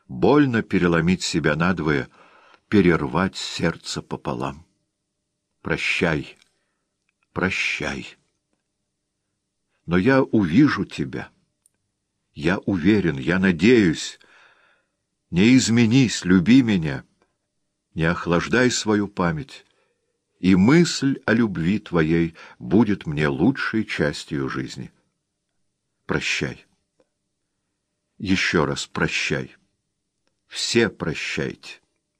больно переломить себя надвое, перервать сердце пополам. Прощай, прощай. Но я увижу тебя. Я уверен, я надеюсь. Не изменись, люби меня. Не охлаждай свою память. И мысль о любви твоей будет мне лучшей частью жизни. Прощай. Еще раз прощай. Все прощайте.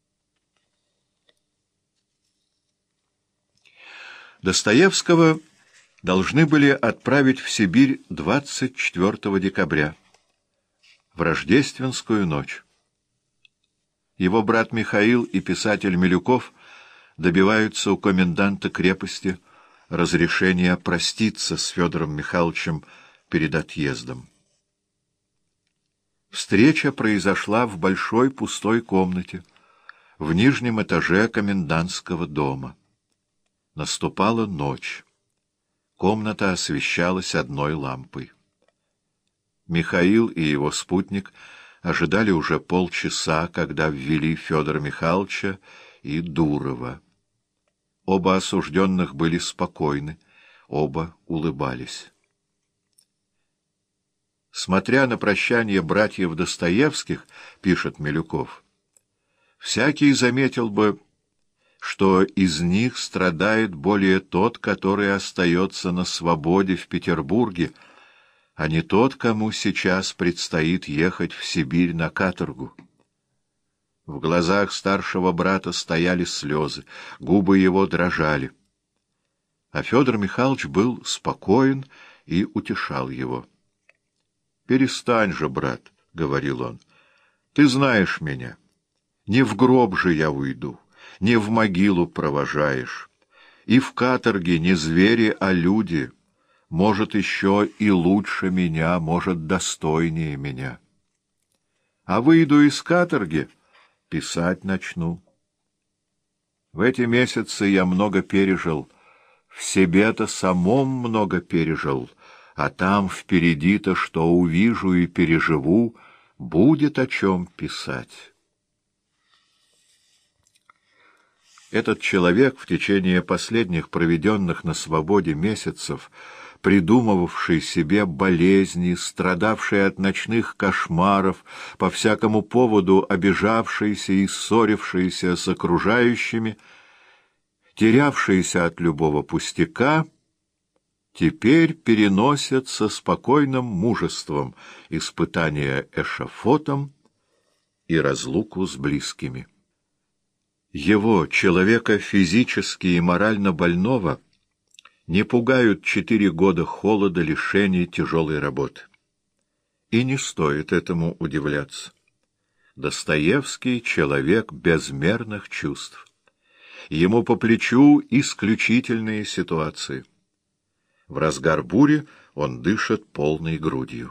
Достоевского должны были отправить в Сибирь 24 декабря, в рождественскую ночь. Его брат Михаил и писатель Милюков добиваются у коменданта крепости разрешения проститься с Федором Михайловичем перед отъездом. Встреча произошла в большой пустой комнате, в нижнем этаже комендантского дома. Наступала ночь. Комната освещалась одной лампой. Михаил и его спутник ожидали уже полчаса, когда ввели Федора Михайловича и Дурова. Оба осужденных были спокойны, оба улыбались. Смотря на прощание братьев Достоевских, пишет Милюков, всякий заметил бы, что из них страдает более тот, который остается на свободе в Петербурге, а не тот, кому сейчас предстоит ехать в Сибирь на каторгу. В глазах старшего брата стояли слезы, губы его дрожали. А Федор Михайлович был спокоен и утешал его. «Перестань же, брат», — говорил он, — «ты знаешь меня. Не в гроб же я уйду, не в могилу провожаешь. И в каторге не звери, а люди. Может, еще и лучше меня, может, достойнее меня. А выйду из каторги, писать начну. В эти месяцы я много пережил, в себе-то самом много пережил, а там впереди-то, что увижу и переживу, будет о чем писать». Этот человек, в течение последних проведенных на свободе месяцев, придумывавший себе болезни, страдавший от ночных кошмаров, по всякому поводу обижавшийся и ссорившийся с окружающими, терявшийся от любого пустяка, теперь переносят со спокойным мужеством испытания эшафотом и разлуку с близкими. Его, человека физически и морально больного, не пугают 4 года холода, лишений, тяжелой работы. И не стоит этому удивляться. Достоевский — человек безмерных чувств. Ему по плечу исключительные ситуации. В разгар бури он дышит полной грудью.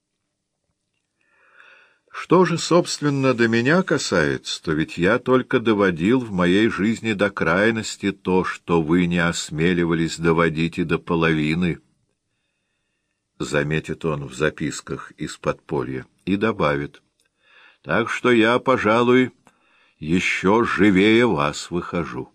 Что же, собственно, до меня касается, то ведь я только доводил в моей жизни до крайности то, что вы не осмеливались доводить и до половины, — заметит он в записках из подполья, и добавит: так что я, пожалуй, еще живее вас выхожу.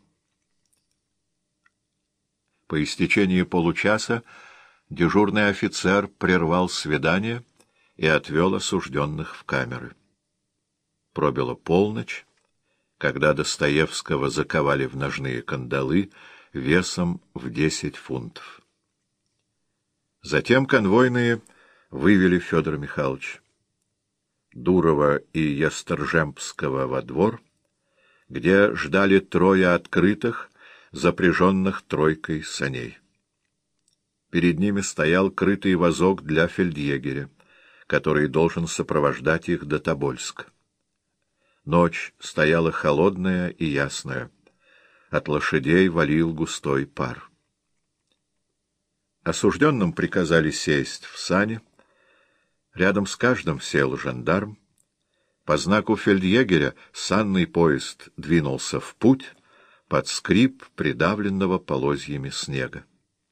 По истечении получаса дежурный офицер прервал свидание и отвел осужденных в камеры. Пробила полночь, когда Достоевского заковали в ножные кандалы весом в 10 фунтов. Затем конвойные вывели Федора Михайловича, Дурова и Ястржемского во двор, где ждали 3 открытых, запряженных 3 саней. Перед ними стоял крытый вазок для фельдъегеря, который должен сопровождать их до Тобольска. Ночь стояла холодная и ясная. От лошадей валил густой пар. Осужденным приказали сесть в сани. Рядом с каждым сел жандарм. По знаку фельдъегеря санный поезд двинулся в путь под скрип придавленного полозьями снега.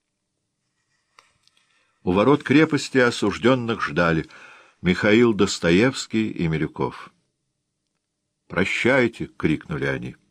У ворот крепости осужденных ждали Михаил Достоевский и Милюков. «Прощайте!» — крикнули они.